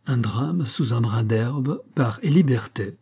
Un drame sous un brin d'herbe par Élie Berthet.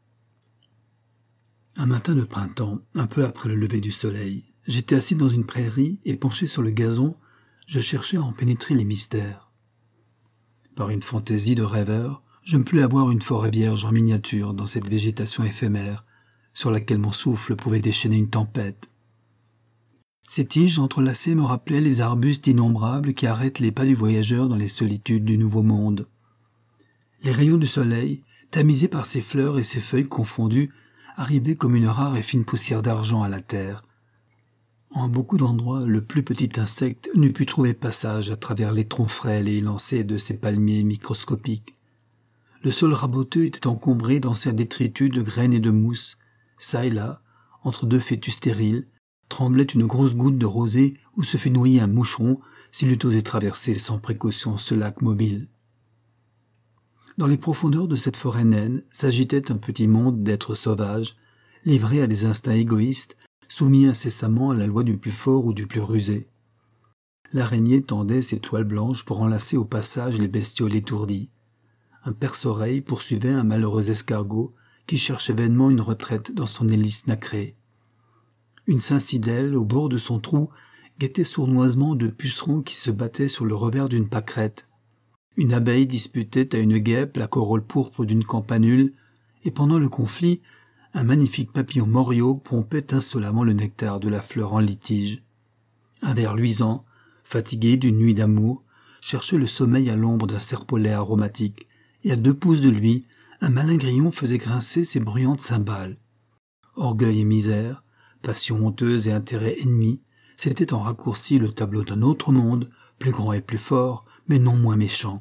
Un matin de printemps, un peu après le lever du soleil, j'étais assis dans une prairie et penché sur le gazon, je cherchais à en pénétrer les mystères. Par une fantaisie de rêveur, je me plut à voir une forêt vierge en miniature dans cette végétation éphémère, sur laquelle mon souffle pouvait déchaîner une tempête. Ces tiges entrelacées me rappelaient les arbustes innombrables qui arrêtent les pas du voyageur dans les solitudes du Nouveau Monde. Les rayons du soleil, tamisés par ses fleurs et ses feuilles confondues, arrivaient comme une rare et fine poussière d'argent à la terre. En beaucoup d'endroits, le plus petit insecte n'eût pu trouver passage à travers les troncs frêles et élancés de ces palmiers microscopiques. Le sol raboteux était encombré d'anciens détritus de graines et de mousse. Ça et là, entre deux fœtus stériles, tremblait une grosse goutte de rosée où se fût noyé un moucheron s'il eût osé traverser sans précaution ce lac mobile. Dans les profondeurs de cette forêt naine s'agitait un petit monde d'êtres sauvages, livrés à des instincts égoïstes, soumis incessamment à la loi du plus fort ou du plus rusé. L'araignée tendait ses toiles blanches pour enlacer au passage les bestioles étourdies. Un perce-oreille poursuivait un malheureux escargot qui cherchait vainement une retraite dans son hélice nacrée. Une syncidelle, au bord de son trou, guettait sournoisement deux pucerons qui se battaient sur le revers d'une pâquerette. Une abeille disputait à une guêpe la corolle pourpre d'une campanule, et pendant le conflit, un magnifique papillon morio pompait insolemment le nectar de la fleur en litige. Un ver luisant, fatigué d'une nuit d'amour, cherchait le sommeil à l'ombre d'un serpolet aromatique, et à 2 pouces de lui, un malin grillon faisait grincer ses bruyantes cymbales. Orgueil et misère, passion honteuse et intérêt ennemi, c'était en raccourci le tableau d'un autre monde, plus grand et plus fort, mais non moins méchant.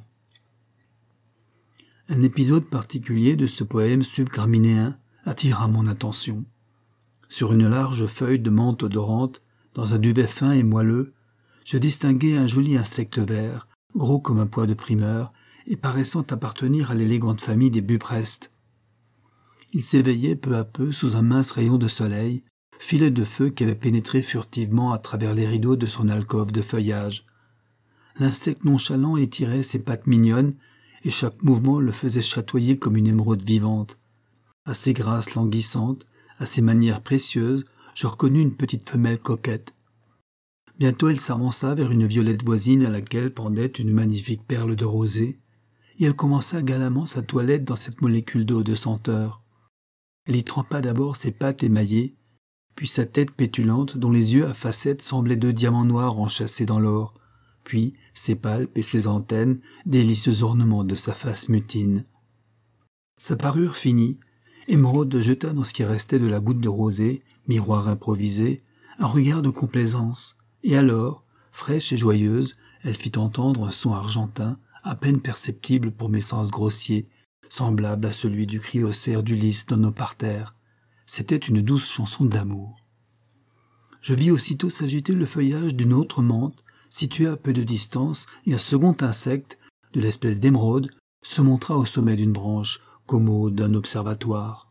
Un épisode particulier de ce poème subgraminéen attira mon attention. Sur une large feuille de menthe odorante, dans un duvet fin et moelleux, je distinguai un joli insecte vert, gros comme un pois de primeur, et paraissant appartenir à l'élégante famille des buprestes. Il s'éveillait peu à peu sous un mince rayon de soleil, filet de feu qui avait pénétré furtivement à travers les rideaux de son alcôve de feuillage. L'insecte nonchalant étirait ses pattes mignonnes, et chaque mouvement le faisait chatoyer comme une émeraude vivante. À ses grâces languissantes, à ses manières précieuses, je reconnus une petite femelle coquette. Bientôt elle s'avança vers une violette voisine à laquelle pendait une magnifique perle de rosée, et elle commença galamment sa toilette dans cette molécule d'eau de senteur. Elle y trempa d'abord ses pattes émaillées, puis sa tête pétulante dont les yeux à facettes semblaient 2 diamants noirs enchâssés dans l'or, puis ses palpes et ses antennes, délicieux ornements de sa face mutine. Sa parure finie, Émeraude jeta dans ce qui restait de la goutte de rosée, miroir improvisé, un regard de complaisance, et alors, fraîche et joyeuse, elle fit entendre un son argentin, à peine perceptible pour mes sens grossiers, semblable à celui du cryocère d'Ulysse dans nos parterres. C'était une douce chanson d'amour. Je vis aussitôt s'agiter le feuillage d'une autre menthe, située à peu de distance, et un second insecte, de l'espèce d'émeraude, se montra au sommet d'une branche, commode d'un observatoire.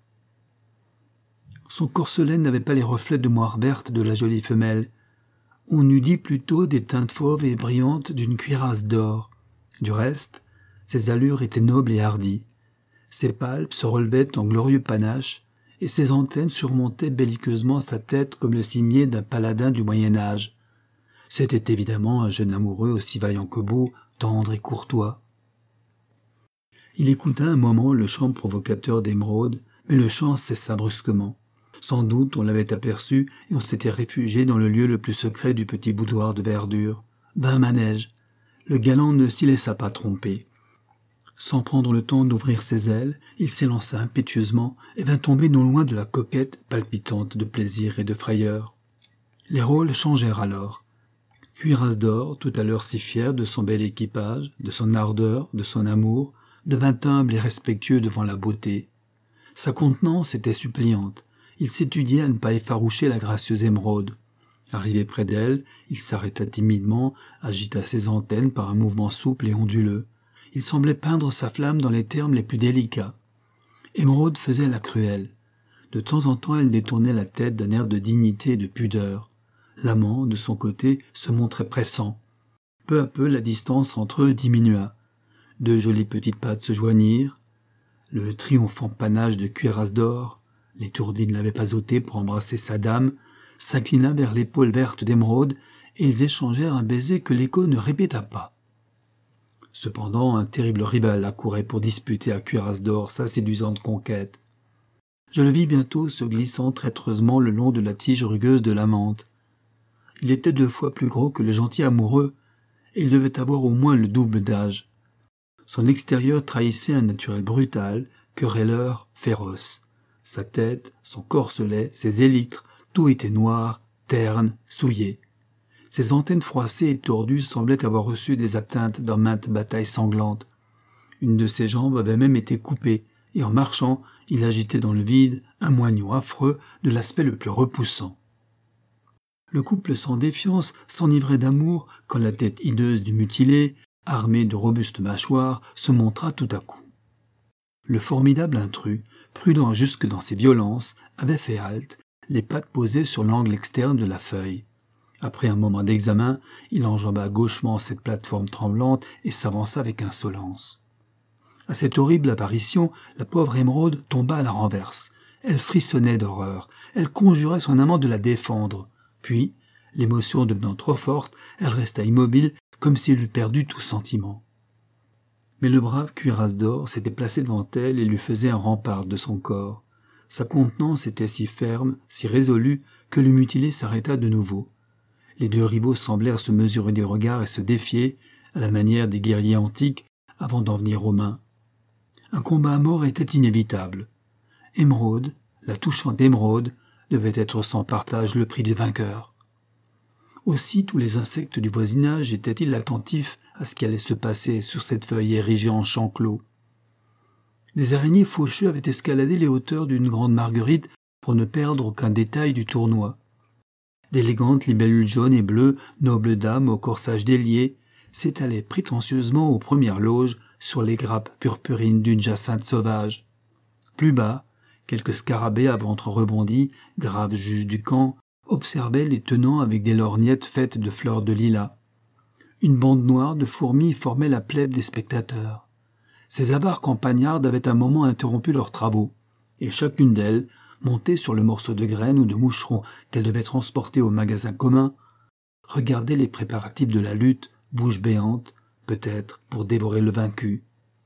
Son corselet n'avait pas les reflets de moire verte de la jolie femelle. On eût dit plutôt des teintes fauves et brillantes d'une cuirasse d'or. Du reste, ses allures étaient nobles et hardies. Ses palpes se relevaient en glorieux panache, et ses antennes surmontaient belliqueusement sa tête comme le cimier d'un paladin du Moyen-Âge. C'était évidemment un jeune amoureux aussi vaillant que beau, tendre et courtois. Il écouta un moment le chant provocateur d'Émeraude, mais le chant cessa brusquement. Sans doute on l'avait aperçu et on s'était réfugié dans le lieu le plus secret du petit boudoir de verdure. Vint manège. Le galant ne s'y laissa pas tromper. Sans prendre le temps d'ouvrir ses ailes, il s'élança impétueusement et vint tomber non loin de la coquette palpitante de plaisir et de frayeur. Les rôles changèrent alors. Cuirasse d'or, tout à l'heure si fier de son bel équipage, de son ardeur, de son amour, devint humble et respectueux devant la beauté. Sa contenance était suppliante. Il s'étudiait à ne pas effaroucher la gracieuse Émeraude. Arrivé près d'elle, il s'arrêta timidement, agita ses antennes par un mouvement souple et onduleux. Il semblait peindre sa flamme dans les termes les plus délicats. Émeraude faisait la cruelle. De temps en temps, elle détournait la tête d'un air de dignité et de pudeur. L'amant, de son côté, se montrait pressant. Peu à peu, la distance entre eux diminua. 2 jolies petites pattes se joignirent. Le triomphant panache de cuirasse d'or, l'étourdi ne l'avait pas ôté pour embrasser sa dame, s'inclina vers l'épaule verte d'Émeraude, et ils échangèrent un baiser que l'écho ne répéta pas. Cependant, un terrible rival accourait pour disputer à cuirasse d'or sa séduisante conquête. Je le vis bientôt se glissant traîtreusement le long de la tige rugueuse de la menthe. Il était 2 fois plus gros que le gentil amoureux, et il devait avoir au moins le double d'âge. Son extérieur trahissait un naturel brutal, querelleur, féroce. Sa tête, son corselet, ses élytres, tout était noir, terne, souillé. Ses antennes froissées et tordues semblaient avoir reçu des atteintes dans maintes batailles sanglantes. Une de ses jambes avait même été coupée, et en marchant, il agitait dans le vide un moignon affreux de l'aspect le plus repoussant. Le couple sans défiance s'enivrait d'amour quand la tête hideuse du mutilé, armée de robustes mâchoires, se montra tout à coup. Le formidable intrus, prudent jusque dans ses violences, avait fait halte, les pattes posées sur l'angle externe de la feuille. Après un moment d'examen, il enjamba gauchement cette plateforme tremblante et s'avança avec insolence. À cette horrible apparition, la pauvre Émeraude tomba à la renverse. Elle frissonnait d'horreur, elle conjurait son amant de la défendre. Puis, l'émotion devenant trop forte, elle resta immobile comme si elle eût perdu tout sentiment. Mais le brave cuirasse d'or s'était placé devant elle et lui faisait un rempart de son corps. Sa contenance était si ferme, si résolue, que le mutilé s'arrêta de nouveau. Les 2 rivaux semblèrent se mesurer des regards et se défier, à la manière des guerriers antiques, avant d'en venir aux mains. Un combat à mort était inévitable. Émeraude, la touchante Émeraude, devait être sans partage le prix du vainqueur. Aussi tous les insectes du voisinage étaient-ils attentifs à ce qui allait se passer sur cette feuille érigée en champ clos. Des araignées fauchues avaient escaladé les hauteurs d'une grande marguerite pour ne perdre aucun détail du tournoi. D'élégantes libellules jaunes et bleues, nobles dames au corsage délié, s'étalaient prétentieusement aux premières loges sur les grappes purpurines d'une jacinthe sauvage. Plus bas, quelques scarabées à ventre rebondi, graves juges du camp, observaient les tenants avec des lorgnettes faites de fleurs de lilas. Une bande noire de fourmis formait la plèbe des spectateurs. Ces avares campagnardes avaient un moment interrompu leurs travaux, et chacune d'elles, montée sur le morceau de graine ou de moucheron qu'elle devait transporter au magasin commun, regardait les préparatifs de la lutte, bouche béante, peut-être pour dévorer le vaincu.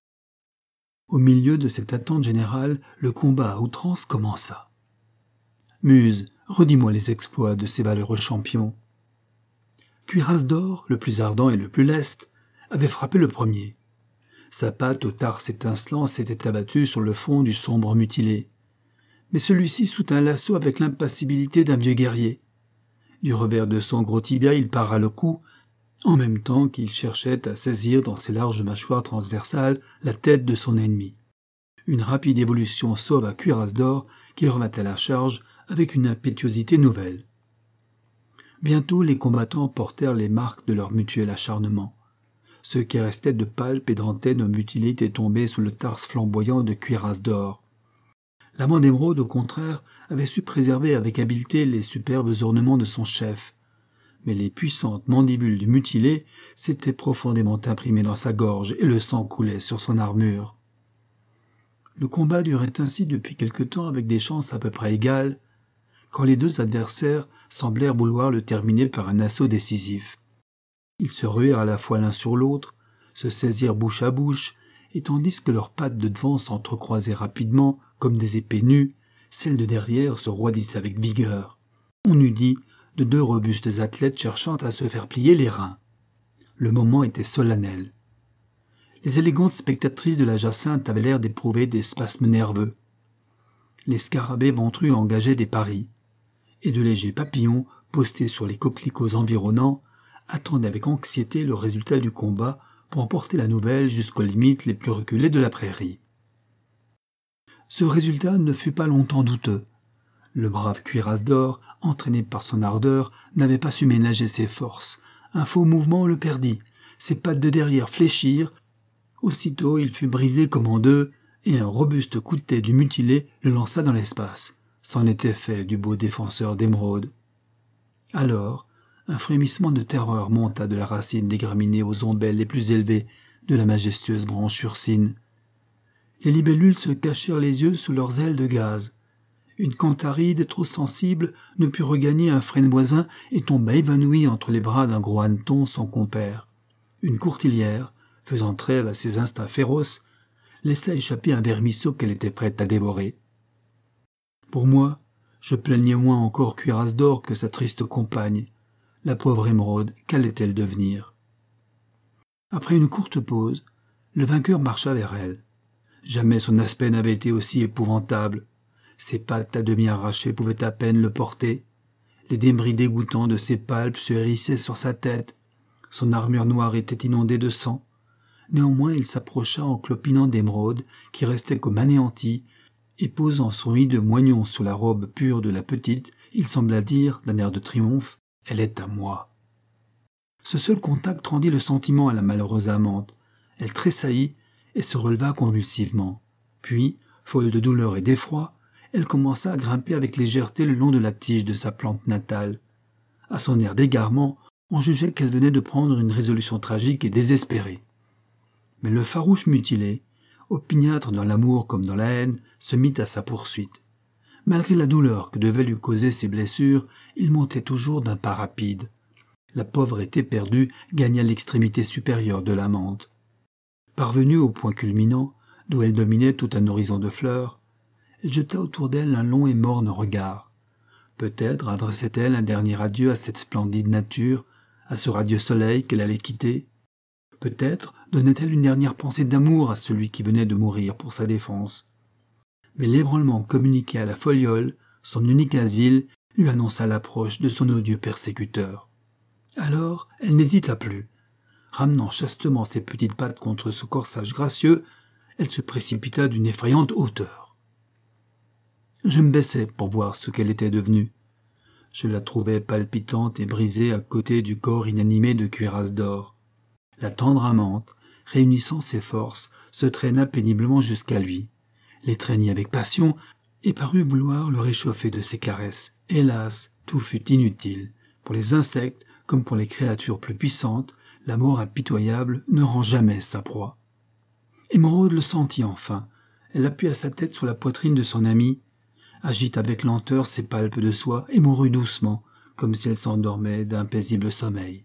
Au milieu de cette attente générale, le combat à outrance commença. « Muse, redis-moi les exploits de ces valeureux champions. » Cuirasse d'or, le plus ardent et le plus leste, avait frappé le premier. Sa patte au tarse étincelant s'était abattue sur le front du sombre mutilé. Mais celui-ci soutint l'assaut avec l'impassibilité d'un vieux guerrier. Du revers de son gros tibia, il para le coup, en même temps qu'il cherchait à saisir dans ses larges mâchoires transversales la tête de son ennemi. Une rapide évolution sauve à Cuirasse d'or qui revint à la charge avec une impétuosité nouvelle. Bientôt les combattants portèrent les marques de leur mutuel acharnement. Ceux qui restaient de palpes et d'antennes aux mutilés étaient tombés sous le tarse flamboyant de Cuirasse d'or. L'amant d'Émeraude, au contraire, avait su préserver avec habileté les superbes ornements de son chef. Mais les puissantes mandibules du mutilé s'étaient profondément imprimées dans sa gorge et le sang coulait sur son armure. Le combat durait ainsi depuis quelque temps avec des chances à peu près égales, quand les 2 adversaires semblèrent vouloir le terminer par un assaut décisif. Ils se ruèrent à la fois l'un sur l'autre, se saisirent bouche à bouche, et tandis que leurs pattes de devant s'entrecroisaient rapidement, comme des épées nues, celles de derrière se roidissaient avec vigueur. On eût dit de 2 robustes athlètes cherchant à se faire plier les reins. Le moment était solennel. Les élégantes spectatrices de la jacinthe avaient l'air d'éprouver des spasmes nerveux. Les scarabées ventrus engageaient des paris, et de légers papillons, postés sur les coquelicots environnants, attendaient avec anxiété le résultat du combat pour emporter la nouvelle jusqu'aux limites les plus reculées de la prairie. Ce résultat ne fut pas longtemps douteux. Le brave Cuirasse d'or, entraîné par son ardeur, n'avait pas su ménager ses forces. Un faux mouvement le perdit. Ses pattes de derrière fléchirent. Aussitôt, il fut brisé comme en 2, et un robuste coup de tête du mutilé le lança dans l'espace. C'en était fait du beau défenseur d'Émeraude. Alors, un frémissement de terreur monta de la racine des graminées aux ombelles les plus élevées, de la majestueuse branche ursine. Les libellules se cachèrent les yeux sous leurs ailes de gaz. Une cantaride trop sensible ne put regagner un frêne voisin et tomba évanouie entre les bras d'un gros hanneton sans compère. Une courtilière, faisant trêve à ses instincts féroces, laissa échapper un vermisseau qu'elle était prête à dévorer. Pour moi, je plaignais moins encore Cuirasse d'Or que sa triste compagne. La pauvre émeraude, qu'allait-elle devenir? Après une courte pause, le vainqueur marcha vers elle. Jamais son aspect n'avait été aussi épouvantable. Ses pattes à demi arrachées pouvaient à peine le porter. Les débris dégoûtants de ses palpes se hérissaient sur sa tête. Son armure noire était inondée de sang. Néanmoins, il s'approcha en clopinant d'Émeraude, qui restait comme anéantie, et posant son hideux moignon sous la robe pure de la petite, il sembla dire, d'un air de triomphe, « Elle est à moi ». Ce seul contact rendit le sentiment à la malheureuse amante. Elle tressaillit et se releva convulsivement. Puis, folle de douleur et d'effroi, elle commença à grimper avec légèreté le long de la tige de sa plante natale. À son air d'égarement, on jugeait qu'elle venait de prendre une résolution tragique et désespérée. Mais le farouche mutilé, opiniâtre dans l'amour comme dans la haine, se mit à sa poursuite. Malgré la douleur que devaient lui causer ses blessures, il montait toujours d'un pas rapide. La pauvre éperdue gagna l'extrémité supérieure de l'amante. Parvenue au point culminant, d'où elle dominait tout un horizon de fleurs, elle jeta autour d'elle un long et morne regard. Peut-être adressait-elle un dernier adieu à cette splendide nature, à ce radieux soleil qu'elle allait quitter. Peut-être donnait-elle une dernière pensée d'amour à celui qui venait de mourir pour sa défense. Mais l'ébranlement communiqué à la Folliole, son unique asile, lui annonça l'approche de son odieux persécuteur. Alors, elle n'hésita plus. Ramenant chastement ses petites pattes contre ce corsage gracieux, elle se précipita d'une effrayante hauteur. Je me baissai pour voir ce qu'elle était devenue. Je la trouvais palpitante et brisée à côté du corps inanimé de Cuirasse d'Or. La tendre amante, réunissant ses forces, se traîna péniblement jusqu'à lui, l'étreignit avec passion et parut vouloir le réchauffer de ses caresses. Hélas, tout fut inutile. Pour les insectes, comme pour les créatures plus puissantes, la mort impitoyable ne rend jamais sa proie. Émeraude le sentit enfin. Elle appuya sa tête sur la poitrine de son ami, agita avec lenteur ses palpes de soie et mourut doucement, comme si elle s'endormait d'un paisible sommeil.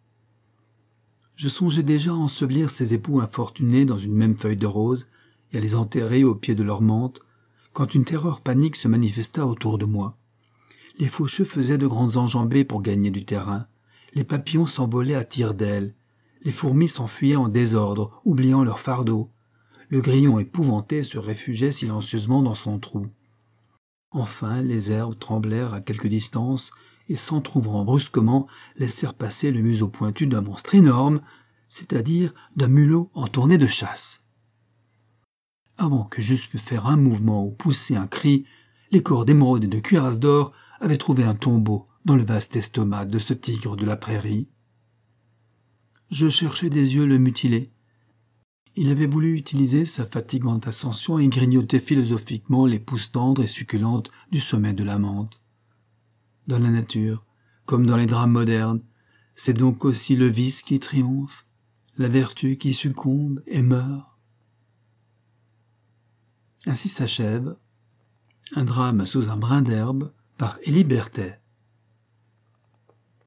Je songeais déjà à ensevelir ces époux infortunés dans une même feuille de rose et à les enterrer au pied de leur mante, quand une terreur panique se manifesta autour de moi. Les faucheux faisaient de grandes enjambées pour gagner du terrain. Les papillons s'envolaient à tire-d'aile. Les fourmis s'enfuyaient en désordre, oubliant leur fardeau. Le grillon épouvanté se réfugiait silencieusement dans son trou. Enfin, les herbes tremblèrent à quelque distance et, s'entr'ouvrant brusquement, laissèrent passer le museau pointu d'un monstre énorme, c'est-à-dire d'un mulot en tournée de chasse. Avant que j'eusse pu faire un mouvement ou pousser un cri, les corps d'Émeraude et de Cuirasse d'Or avaient trouvé un tombeau dans le vaste estomac de ce tigre de la prairie. Je cherchais des yeux le mutilé. Il avait voulu utiliser sa fatigante ascension et grignoter philosophiquement les pousses tendres et succulentes du sommet de la menthe. Dans la nature, comme dans les drames modernes, c'est donc aussi le vice qui triomphe, la vertu qui succombe et meurt. Ainsi s'achève un drame sous un brin d'herbe par Élie Berthet.